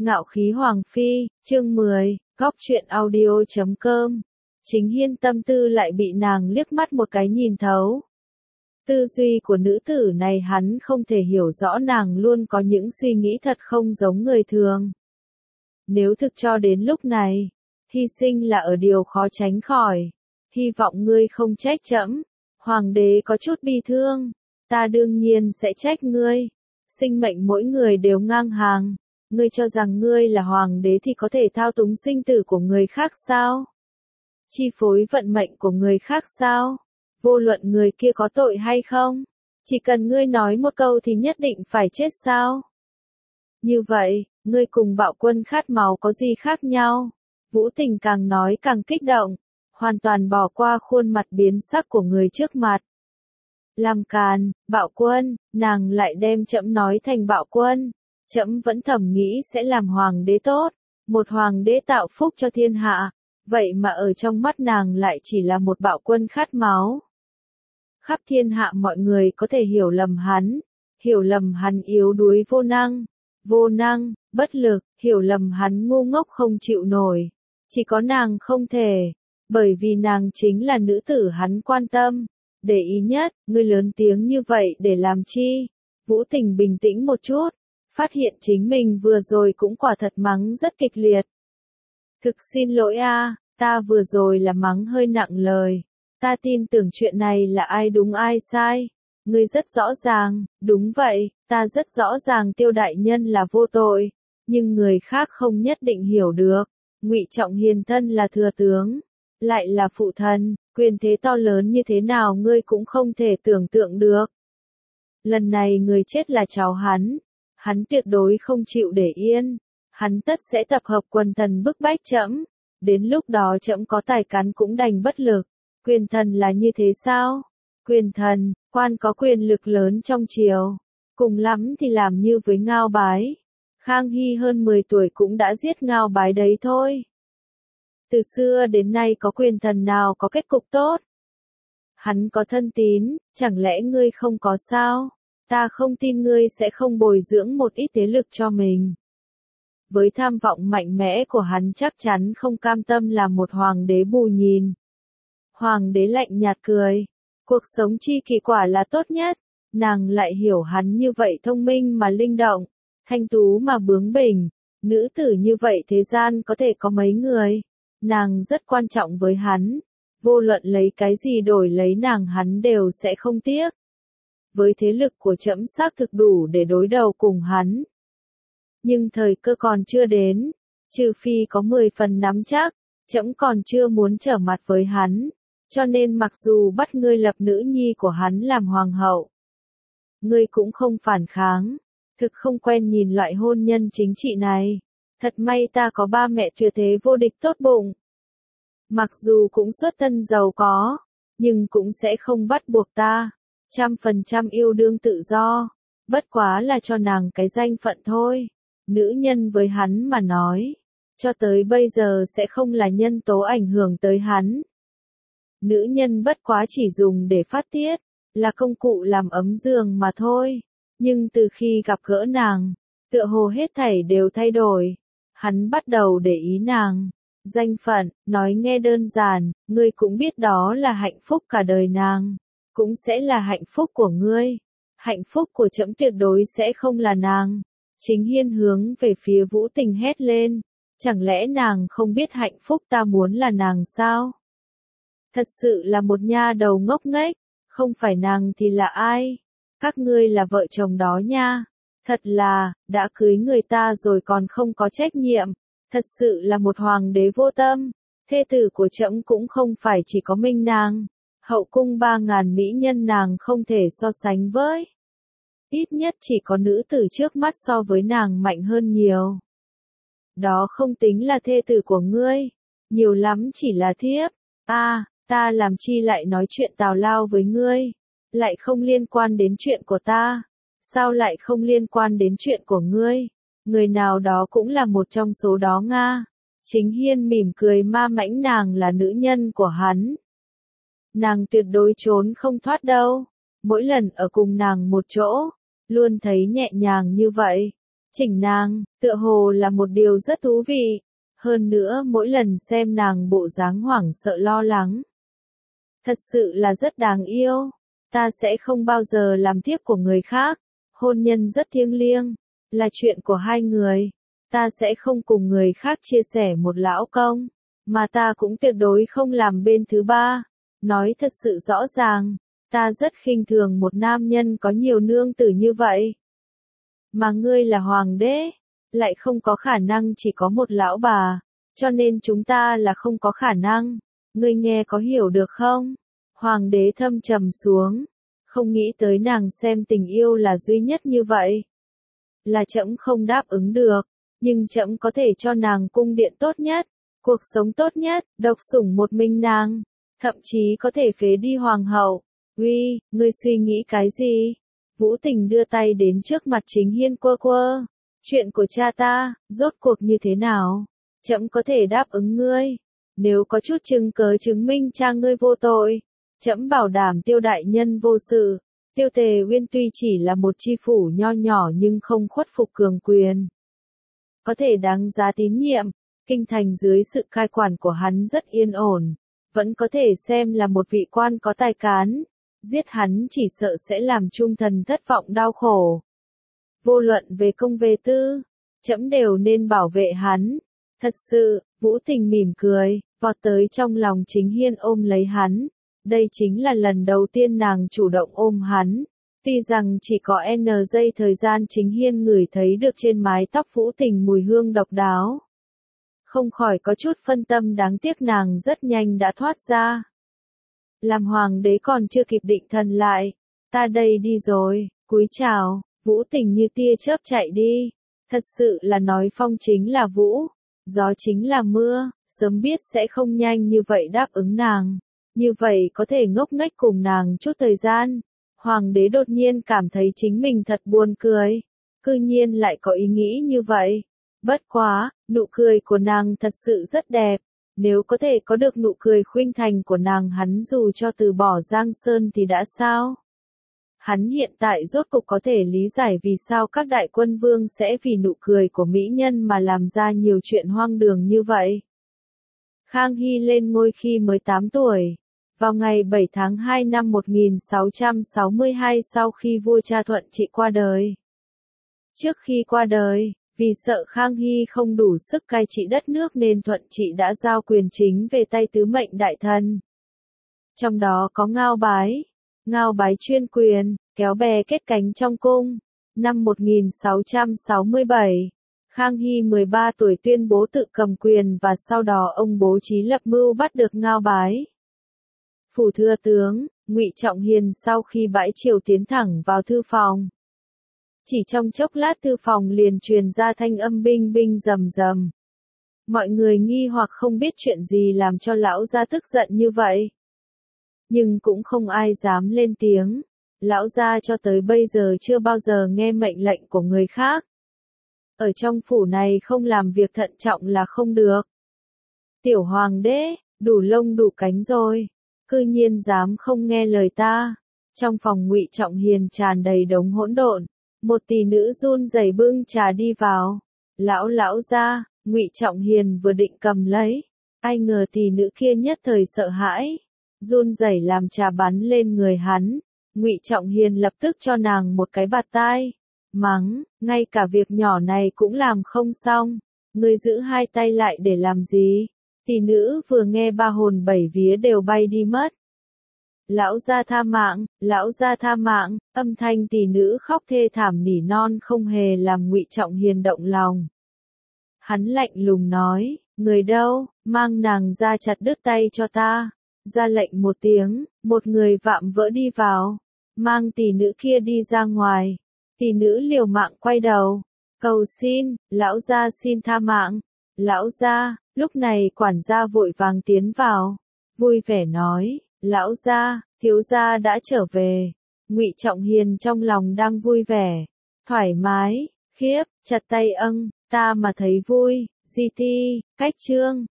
Ngạo khí Hoàng Phi, chương 10, góc truyện audio.com. Chính Hiên tâm tư lại bị nàng liếc mắt một cái nhìn thấu. Tư duy của nữ tử này hắn không thể hiểu rõ, nàng luôn có những suy nghĩ thật không giống người thường. Nếu thực cho đến lúc này, hy sinh là ở điều khó tránh khỏi. Hy vọng ngươi không trách trẫm. Hoàng đế có chút bi thương. Ta đương nhiên sẽ trách ngươi. Sinh mệnh mỗi người đều ngang hàng. Ngươi cho rằng ngươi là hoàng đế thì có thể thao túng sinh tử của người khác sao? Chi phối vận mệnh của người khác sao? Vô luận người kia có tội hay không? Chỉ cần ngươi nói một câu thì nhất định phải chết sao? Như vậy, ngươi cùng Bạo Quân khát máu có gì khác nhau? Vũ Tình càng nói càng kích động, hoàn toàn bỏ qua khuôn mặt biến sắc của người trước mặt. Làm càn, Bạo Quân, nàng lại đem trẫm nói thành Bạo Quân. Trẫm vẫn thầm nghĩ sẽ làm hoàng đế tốt, một hoàng đế tạo phúc cho thiên hạ, vậy mà ở trong mắt nàng lại chỉ là một bạo quân khát máu. Khắp thiên hạ mọi người có thể hiểu lầm hắn yếu đuối vô năng, bất lực, hiểu lầm hắn ngu ngốc không chịu nổi. Chỉ có nàng không thể, bởi vì nàng chính là nữ tử hắn quan tâm, để ý nhất. Ngươi lớn tiếng như vậy để làm chi? Vũ Tình bình tĩnh một chút, phát hiện chính mình vừa rồi cũng quả thật mắng rất kịch liệt. Thực xin lỗi a, ta vừa rồi là mắng hơi nặng lời. Ta tin tưởng chuyện này là ai đúng ai sai. Ngươi rất rõ ràng, đúng vậy, ta rất rõ ràng Tiêu đại nhân là vô tội, nhưng người khác không nhất định hiểu được. Ngụy Trọng Hiền thân là thừa tướng, lại là phụ thần, quyền thế to lớn như thế nào ngươi cũng không thể tưởng tượng được. Lần này người chết là cháu hắn tuyệt đối không chịu để yên, hắn tất sẽ tập hợp quần thần bức bách trẫm, đến lúc đó trẫm có tài cán cũng đành bất lực. Quyền thần là như thế sao? Quyền thần, quan có quyền lực lớn trong triều, cùng lắm thì làm như với Ngao Bái. Khang Hy hơn 10 tuổi cũng đã giết Ngao Bái đấy thôi. Từ xưa đến nay có quyền thần nào có kết cục tốt? Hắn có thân tín, chẳng lẽ ngươi không có sao? Ta không tin ngươi sẽ không bồi dưỡng một ít thế lực cho mình. Với tham vọng mạnh mẽ của hắn chắc chắn không cam tâm làm một hoàng đế bù nhìn. Hoàng đế lạnh nhạt cười. Cuộc sống chi kỳ quả là tốt nhất. Nàng lại hiểu hắn như vậy thông minh mà linh động, thanh tú mà bướng bỉnh. Nữ tử như vậy thế gian có thể có mấy người. Nàng rất quan trọng với hắn. Vô luận lấy cái gì đổi lấy nàng hắn đều sẽ không tiếc. Với thế lực của trẫm xác thực đủ để đối đầu cùng hắn. Nhưng thời cơ còn chưa đến, trừ phi có 10 phần nắm chắc, trẫm còn chưa muốn trở mặt với hắn, cho nên mặc dù bắt ngươi lập nữ nhi của hắn làm hoàng hậu, ngươi cũng không phản kháng, thực không quen nhìn loại hôn nhân chính trị này. Thật may ta có ba mẹ tuyệt thế vô địch tốt bụng. Mặc dù cũng xuất thân giàu có, nhưng cũng sẽ không bắt buộc ta. 100% yêu đương tự do, bất quá là cho nàng cái danh phận thôi. Nữ nhân với hắn mà nói, cho tới bây giờ sẽ không là nhân tố ảnh hưởng tới hắn. Nữ nhân bất quá chỉ dùng để phát tiết, là công cụ làm ấm giường mà thôi. Nhưng từ khi gặp gỡ nàng, tựa hồ hết thảy đều thay đổi. Hắn bắt đầu để ý nàng. Danh phận, nói nghe đơn giản, ngươi cũng biết đó là hạnh phúc cả đời nàng. Cũng sẽ là hạnh phúc của ngươi. Hạnh phúc của trẫm tuyệt đối sẽ không là nàng. Chính Hiên hướng về phía Vũ Tình hét lên. Chẳng lẽ nàng không biết hạnh phúc ta muốn là nàng sao? Thật sự là một nha đầu ngốc nghếch. Không phải nàng thì là ai? Các ngươi là vợ chồng đó nha. Thật là, đã cưới người ta rồi còn không có trách nhiệm. Thật sự là một hoàng đế vô tâm. Thê tử của trẫm cũng không phải chỉ có mình nàng. Hậu cung 3.000 mỹ nhân nàng không thể so sánh với. Ít nhất chỉ có nữ tử trước mắt so với nàng mạnh hơn nhiều. Đó không tính là thê tử của ngươi. Nhiều lắm chỉ là thiếp. Ta làm chi lại nói chuyện tào lao với ngươi. Lại không liên quan đến chuyện của ta. Sao lại không liên quan đến chuyện của ngươi? Người nào đó cũng là một trong số đó nga. Chính Hiên mỉm cười ma mãnh nàng là nữ nhân của hắn. Nàng tuyệt đối trốn không thoát đâu. Mỗi lần ở cùng nàng một chỗ, luôn thấy nhẹ nhàng như vậy. chỉnh nàng, tựa hồ là một điều rất thú vị. Hơn nữa mỗi lần xem nàng bộ dáng hoảng sợ lo lắng. Thật sự là rất đáng yêu. Ta sẽ không bao giờ làm thiếp của người khác. Hôn nhân rất thiêng liêng, là chuyện của hai người. Ta sẽ không cùng người khác chia sẻ một lão công, mà ta cũng tuyệt đối không làm bên thứ ba. Nói thật sự rõ ràng, ta rất khinh thường một nam nhân có nhiều nương tử như vậy. Mà ngươi là hoàng đế, lại không có khả năng chỉ có một lão bà, cho nên chúng ta là không có khả năng. Ngươi nghe có hiểu được không? Hoàng đế thâm trầm xuống, không nghĩ tới nàng xem tình yêu là duy nhất như vậy. Là trẫm không đáp ứng được, nhưng trẫm có thể cho nàng cung điện tốt nhất, cuộc sống tốt nhất, độc sủng một mình nàng, thậm chí có thể phế đi hoàng hậu. Uy, ngươi suy nghĩ cái gì? Vũ Tình đưa tay đến trước mặt Chính Hiên quơ quơ. Chuyện của cha ta, rốt cuộc như thế nào? Trẫm có thể đáp ứng ngươi. Nếu có chút chứng cớ chứng minh cha ngươi vô tội, trẫm bảo đảm Tiêu đại nhân vô sự. Tiêu Tề Uyên tuy chỉ là một chi phủ nho nhỏ nhưng không khuất phục cường quyền. Có thể đáng giá tín nhiệm, kinh thành dưới sự cai quản của hắn rất yên ổn, vẫn có thể xem là một vị quan có tài cán. Giết hắn chỉ sợ sẽ làm trung thần thất vọng đau khổ. Vô luận về công về tư, trẫm đều nên bảo vệ hắn. Thật sự, Vũ Tình mỉm cười, vọt tới trong lòng Chính Hiên ôm lấy hắn. Đây chính là lần đầu tiên nàng chủ động ôm hắn. Tuy rằng chỉ có N giây thời gian Chính Hiên ngửi thấy được trên mái tóc Vũ Tình mùi hương độc đáo. Không khỏi có chút phân tâm, đáng tiếc nàng rất nhanh đã thoát ra. Làm hoàng đế còn chưa kịp định thần lại. Ta đây đi rồi, cúi chào. Vũ Tình như tia chớp chạy đi. Thật sự là nói phong chính là vũ, gió chính là mưa, sớm biết sẽ không nhanh như vậy đáp ứng nàng. Như vậy có thể ngốc nghếch cùng nàng chút thời gian. Hoàng đế đột nhiên cảm thấy chính mình thật buồn cười. Cư nhiên lại có ý nghĩ như vậy. Bất quá, nụ cười của nàng thật sự rất đẹp. Nếu có thể có được nụ cười khuynh thành của nàng, hắn dù cho từ bỏ Giang Sơn thì đã sao? Hắn hiện tại rốt cục có thể lý giải vì sao các đại quân vương sẽ vì nụ cười của mỹ nhân mà làm ra nhiều chuyện hoang đường như vậy. Khang Hy lên ngôi khi mới 8 tuổi. Vào ngày 7 tháng 2 năm 1662 sau khi vua Cha Thuận Trị qua đời. Trước khi qua đời, vì sợ Khang Hy không đủ sức cai trị đất nước nên Thuận Trị đã giao quyền chính về tay tứ mệnh đại thần. Trong đó có Ngao Bái. Ngao Bái chuyên quyền, kéo bè kết cánh trong cung. Năm 1667, Khang Hy 13 tuổi tuyên bố tự cầm quyền và sau đó ông bố trí lập mưu bắt được Ngao Bái. Phủ thừa tướng, Ngụy Trọng Hiền sau khi bãi triều tiến thẳng vào thư phòng. Chỉ trong chốc lát thư phòng liền truyền ra thanh âm binh binh rầm rầm. Mọi người nghi hoặc không biết chuyện gì làm cho lão gia tức giận như vậy. Nhưng cũng không ai dám lên tiếng. Lão gia cho tới bây giờ chưa bao giờ nghe mệnh lệnh của người khác. Ở trong phủ này không làm việc thận trọng là không được. Tiểu hoàng đế, đủ lông đủ cánh rồi. Cư nhiên dám không nghe lời ta. Trong phòng Ngụy Trọng Hiền tràn đầy đống hỗn độn. Một tỷ nữ run rẩy bưng trà đi vào. Lão gia, Ngụy Trọng Hiền vừa định cầm lấy. Ai ngờ tỷ nữ kia nhất thời sợ hãi. Run rẩy làm trà bắn lên người hắn. Ngụy Trọng Hiền lập tức cho nàng một cái bạt tai. Mắng, ngay cả việc nhỏ này cũng làm không xong. Ngươi giữ hai tay lại để làm gì? Tỷ nữ vừa nghe ba hồn bảy vía đều bay đi mất. Lão gia tha mạng, lão gia tha mạng, âm thanh tỷ nữ khóc thê thảm nỉ non không hề làm Ngụy Trọng Hiền động lòng. Hắn lạnh lùng nói, người đâu, mang nàng ra chặt đứt tay cho ta. Ra lệnh một tiếng, một người vạm vỡ đi vào, mang tỷ nữ kia đi ra ngoài. Tỷ nữ liều mạng quay đầu, cầu xin, lão gia xin tha mạng. Lão gia, lúc này quản gia vội vàng tiến vào, vui vẻ nói, lão gia, thiếu gia đã trở về. Ngụy Trọng Hiền trong lòng đang vui vẻ, thoải mái, khiếp, chặt tay ta mà thấy vui, di ti, cách chương.